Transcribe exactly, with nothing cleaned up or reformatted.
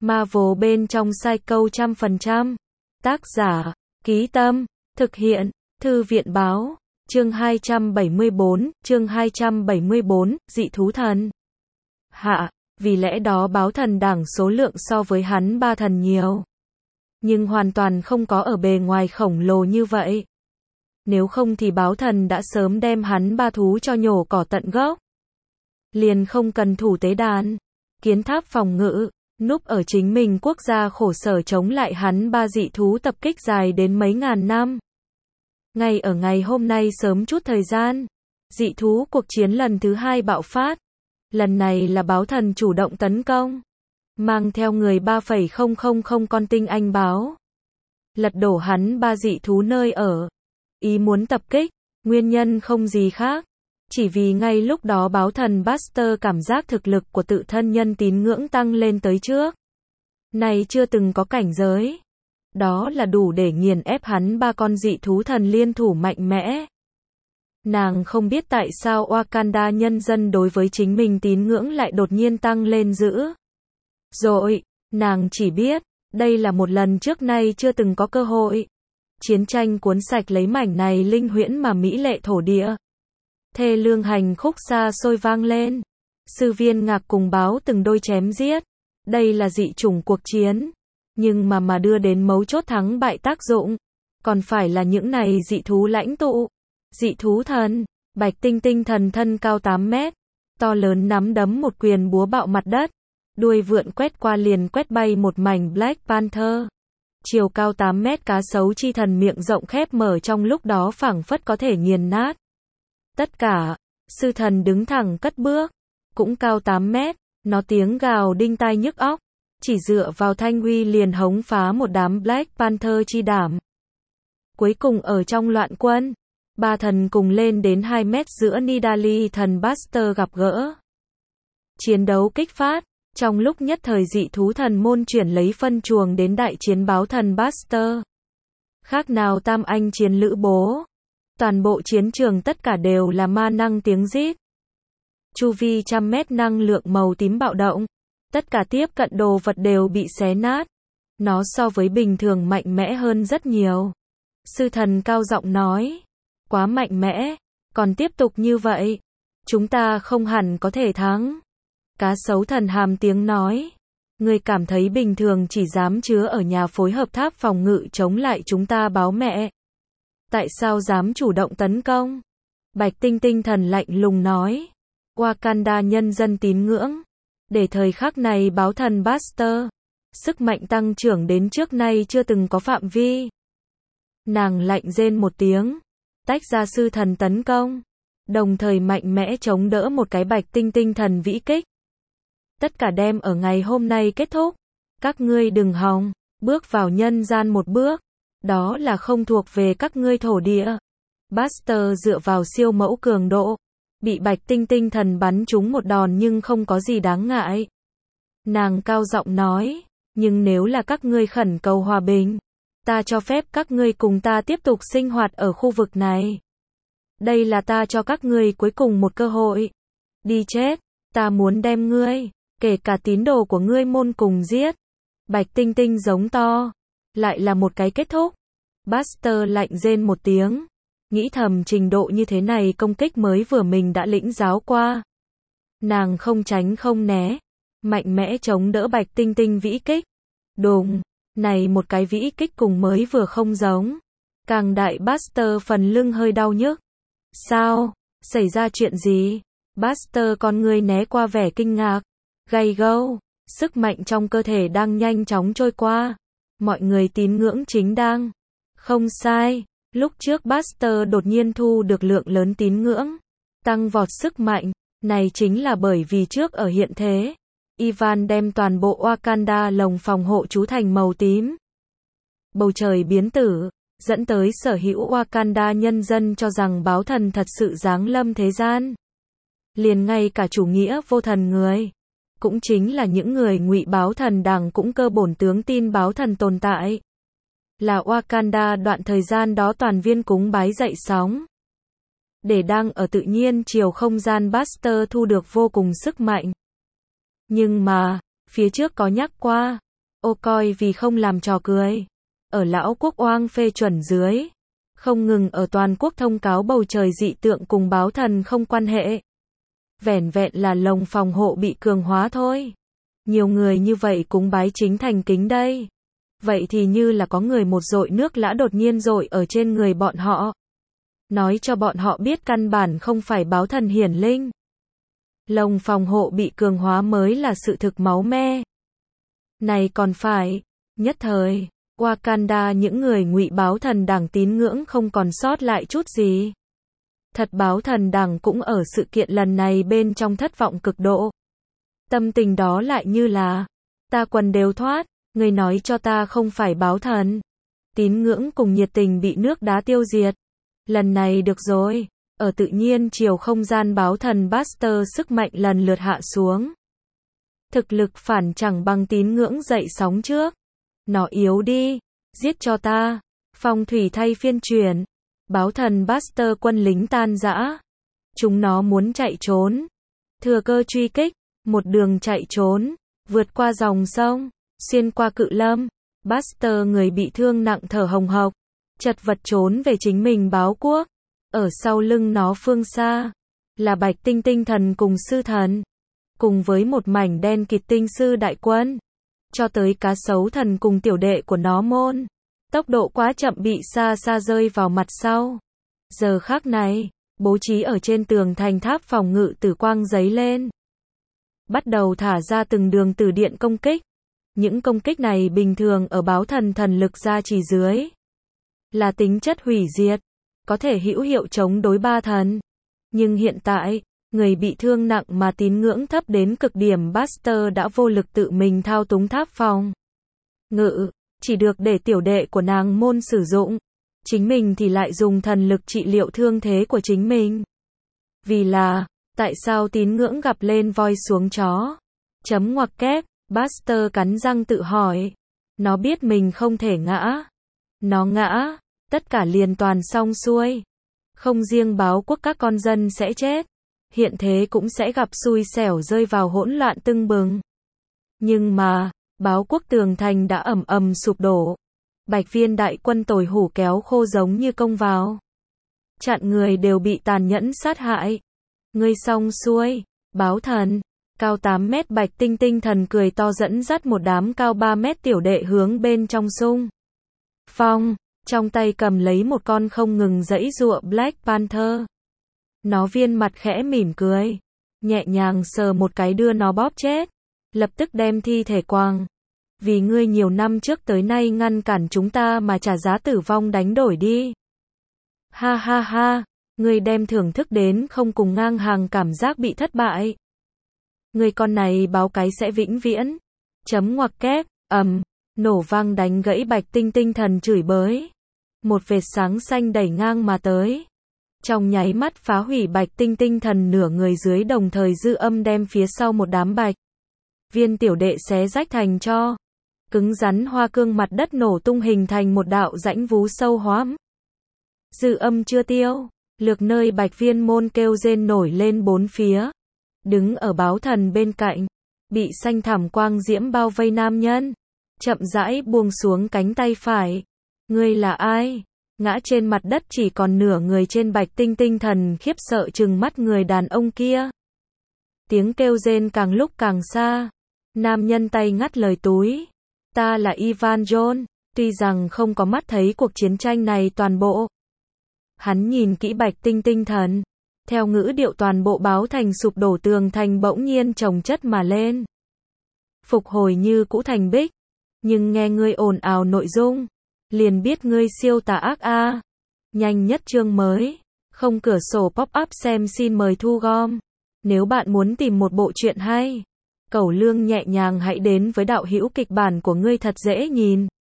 Marvel bên trong Psycho trăm phần trăm. Tác giả, Ký Tâm, thực hiện, Thư viện Báo, chương hai trăm bảy mươi bốn, chương hai trăm bảy mươi bốn, dị thú thần. Hạ, vì lẽ đó báo thần đảng số lượng so với hắn ba thần nhiều. Nhưng hoàn toàn không có ở bề ngoài khổng lồ như vậy. Nếu không thì báo thần đã sớm đem hắn ba thú cho nhổ cỏ tận gốc. Liền không cần thủ tế đàn, kiến tháp phòng ngự, núp ở chính mình quốc gia khổ sở chống lại hắn ba dị thú tập kích dài đến mấy ngàn năm. Ngay ở ngày hôm nay sớm chút thời gian, dị thú cuộc chiến lần thứ hai bạo phát. Lần này là báo thần chủ động tấn công, mang theo người ba phẩy không không không con tinh anh báo. Lật đổ hắn ba dị thú nơi ở. Ý muốn tập kích, nguyên nhân không gì khác. Chỉ vì ngay lúc đó báo thần Buster cảm giác thực lực của tự thân nhân tín ngưỡng tăng lên tới trước. Này chưa từng có cảnh giới. Đó là đủ để nghiền ép hắn ba con dị thú thần liên thủ mạnh mẽ. Nàng không biết tại sao Wakanda nhân dân đối với chính mình tín ngưỡng lại đột nhiên tăng lên dữ. Rồi, nàng chỉ biết, đây là một lần trước nay chưa từng có cơ hội. Chiến tranh cuốn sạch lấy mảnh này linh huyễn mà mỹ lệ thổ địa. Thê lương hành khúc xa xôi vang lên. Sư viên ngạc cùng báo từng đôi chém giết. Đây là dị chủng cuộc chiến. Nhưng mà mà đưa đến mấu chốt thắng bại tác dụng. Còn phải là những này dị thú lãnh tụ. Dị thú thần, bạch tinh tinh thần thân cao tám mét. To lớn nắm đấm một quyền búa bạo mặt đất. Đuôi vượn quét qua liền quét bay một mảnh Black Panther. Chiều cao tám mét cá sấu chi thần miệng rộng khép mở trong lúc đó phảng phất có thể nghiền nát. Tất cả, sư thần đứng thẳng cất bước, cũng cao tám mét, nó tiếng gào đinh tai nhức óc, chỉ dựa vào thanh uy liền hống phá một đám Black Panther chi đảm. Cuối cùng ở trong loạn quân, ba thần cùng lên đến hai mét giữa Nidalee thần Buster gặp gỡ. Chiến đấu kích phát, trong lúc nhất thời dị thú thần môn chuyển lấy phân chuồng đến đại chiến báo thần Buster. Khác nào tam anh chiến lữ bố. Toàn bộ chiến trường tất cả đều là ma năng tiếng rít. Chu vi trăm mét năng lượng màu tím bạo động. Tất cả tiếp cận đồ vật đều bị xé nát. Nó so với bình thường mạnh mẽ hơn rất nhiều. Sư thần cao giọng nói. Quá mạnh mẽ. Còn tiếp tục như vậy, chúng ta không hẳn có thể thắng. Cá sấu thần hàm tiếng nói. Người cảm thấy bình thường chỉ dám chứa ở nhà phối hợp tháp phòng ngự chống lại chúng ta báo mẹ. Tại sao dám chủ động tấn công? Bạch tinh tinh thần lạnh lùng nói. Wakanda nhân dân tín ngưỡng. Để thời khắc này báo thần Buster. Sức mạnh tăng trưởng đến trước nay chưa từng có phạm vi. Nàng lạnh rên một tiếng. Tách ra sư thần tấn công. Đồng thời mạnh mẽ chống đỡ một cái bạch tinh tinh thần vĩ kích. Tất cả đem ở ngày hôm nay kết thúc. Các ngươi đừng hòng, bước vào nhân gian một bước. Đó là không thuộc về các ngươi thổ địa. Buster dựa vào siêu mẫu cường độ. Bị bạch tinh tinh thần bắn trúng một đòn nhưng không có gì đáng ngại. Nàng cao giọng nói. Nhưng nếu là các ngươi khẩn cầu hòa bình, ta cho phép các ngươi cùng ta tiếp tục sinh hoạt ở khu vực này. Đây là ta cho các ngươi cuối cùng một cơ hội. Đi chết, ta muốn đem ngươi, kể cả tín đồ của ngươi môn cùng giết. Bạch tinh tinh giống to. Lại là một cái kết thúc. Buster lạnh rên một tiếng. Nghĩ thầm trình độ như thế này công kích mới vừa mình đã lĩnh giáo qua. Nàng không tránh không né. Mạnh mẽ chống đỡ bạch tinh tinh vĩ kích. Đùng. Này một cái vĩ kích cùng mới vừa không giống. Càng đại Buster phần lưng hơi đau nhức. Sao? Xảy ra chuyện gì? Buster con người né qua vẻ kinh ngạc. Gay go. Sức mạnh trong cơ thể đang nhanh chóng trôi qua. Mọi người tín ngưỡng chính đang. Không sai. Lúc trước Buster đột nhiên thu được lượng lớn tín ngưỡng. Tăng vọt sức mạnh. Này chính là bởi vì trước ở hiện thế. Ivan đem toàn bộ Wakanda lồng phòng hộ chú thành màu tím. Bầu trời biến tử. Dẫn tới sở hữu Wakanda nhân dân cho rằng báo thần thật sự giáng lâm thế gian. Liền ngay cả chủ nghĩa vô thần người. Cũng chính là những người ngụy báo thần đảng cũng cơ bổn tướng tin báo thần tồn tại. Là Wakanda đoạn thời gian đó toàn viên cúng bái dậy sóng. Để đang ở tự nhiên chiều không gian Buster thu được vô cùng sức mạnh. Nhưng mà, phía trước có nhắc qua, Ô coi vì không làm trò cười. Ở lão quốc oang phê chuẩn dưới. Không ngừng ở toàn quốc thông cáo bầu trời dị tượng cùng báo thần không quan hệ. Vẻn vẹn là lồng phòng hộ bị cường hóa thôi. Nhiều người như vậy cúng bái chính thành kính đây. Vậy thì như là có người một dội nước lã đột nhiên dội ở trên người bọn họ. Nói cho bọn họ biết căn bản không phải báo thần hiển linh. Lồng phòng hộ bị cường hóa mới là sự thực máu me. Này còn phải, nhất thời, Wakanda những người ngụy báo thần đảng tín ngưỡng không còn sót lại chút gì. Thật báo thần đảng cũng ở sự kiện lần này bên trong thất vọng cực độ. Tâm tình đó lại như là, ta quần đều thoát, người nói cho ta không phải báo thần. Tín ngưỡng cùng nhiệt tình bị nước đá tiêu diệt. Lần này được rồi, ở tự nhiên chiều không gian báo thần Buster sức mạnh lần lượt hạ xuống. Thực lực phản chẳng bằng tín ngưỡng dậy sóng trước. Nó yếu đi, giết cho ta. Phong thủy thay phiên chuyển. Báo thần Buster quân lính tan rã. Chúng nó muốn chạy trốn. Thừa cơ truy kích, một đường chạy trốn, vượt qua dòng sông, xuyên qua cự lâm. Buster người bị thương nặng thở hồng hộc, chật vật trốn về chính mình báo quốc. Ở sau lưng nó phương xa, là Bạch Tinh Tinh thần cùng sư thần. Cùng với một mảnh đen kịt tinh sư đại quân. Cho tới cá sấu thần cùng tiểu đệ của nó môn. Tốc độ quá chậm bị xa xa rơi vào mặt sau. Giờ khắc này, bố trí ở trên tường thành tháp phòng ngự tử quang giấy lên. Bắt đầu thả ra từng đường tử điện công kích. Những công kích này bình thường ở báo thần thần lực gia trì dưới. Là tính chất hủy diệt. Có thể hữu hiệu chống đối ba thần. Nhưng hiện tại, người bị thương nặng mà tín ngưỡng thấp đến cực điểm Buster đã vô lực tự mình thao túng tháp phòng ngự, chỉ được để tiểu đệ của nàng môn sử dụng. Chính mình thì lại dùng thần lực trị liệu thương thế của chính mình. Vì là, tại sao tín ngưỡng gặp lên voi xuống chó? Chấm ngoặc kép, Buster cắn răng tự hỏi. Nó biết mình không thể ngã. Nó ngã, tất cả liền toàn xong xuôi. Không riêng báo quốc các con dân sẽ chết. Hiện thế cũng sẽ gặp xui xẻo rơi vào hỗn loạn tưng bừng. Nhưng mà, báo quốc tường thành đã ầm ầm sụp đổ. Bạch viên đại quân tồi hủ kéo khô giống như công vào. Chặn người đều bị tàn nhẫn sát hại. Ngươi xong xuôi, báo thần. Cao tám mét Bạch Tinh Tinh thần cười to dẫn dắt một đám cao ba mét tiểu đệ hướng bên trong sung phong, trong tay cầm lấy một con không ngừng giãy giụa Black Panther. Nó viên mặt khẽ mỉm cười, nhẹ nhàng sờ một cái đưa nó bóp chết, lập tức đem thi thể quàng. Vì ngươi nhiều năm trước tới nay ngăn cản chúng ta mà trả giá tử vong đánh đổi đi. Ha ha ha, ngươi đem thưởng thức đến không cùng ngang hàng cảm giác bị thất bại. Người con này báo cái sẽ vĩnh viễn. Chấm ngoặc kép, ầm, nổ vang đánh gãy Bạch Tinh Tinh thần chửi bới. Một vệt sáng xanh đẩy ngang mà tới. Trong nháy mắt phá hủy Bạch Tinh Tinh thần nửa người dưới, đồng thời dư âm đem phía sau một đám bạch viên tiểu đệ xé rách thành cho. Cứng rắn hoa cương mặt đất nổ tung hình thành một đạo rãnh vú sâu hoắm. Dư âm chưa tiêu, lược nơi bạch viên môn kêu rên nổi lên bốn phía. Đứng ở báo thần bên cạnh, bị xanh thẳm quang diễm bao vây nam nhân, chậm rãi buông xuống cánh tay phải. Ngươi là ai? Ngã trên mặt đất chỉ còn nửa người trên Bạch Tinh Tinh thần khiếp sợ trừng mắt người đàn ông kia. Tiếng kêu rên càng lúc càng xa. Nam nhân tay ngắt lời túi. Ta là Ivan John, tuy rằng không có mắt thấy cuộc chiến tranh này toàn bộ. Hắn nhìn kỹ Bạch Tinh Tinh thần. Theo ngữ điệu toàn bộ báo thành sụp đổ tường thành bỗng nhiên chồng chất mà lên. Phục hồi như cũ thành bích. Nhưng nghe ngươi ồn ào nội dung, liền biết ngươi siêu tà ác a. Nhanh nhất chương mới. Không cửa sổ pop-up xem xin mời thu gom. Nếu bạn muốn tìm một bộ truyện hay, cẩu lương nhẹ nhàng hãy đến với đạo hữu kịch bản của ngươi thật dễ nhìn.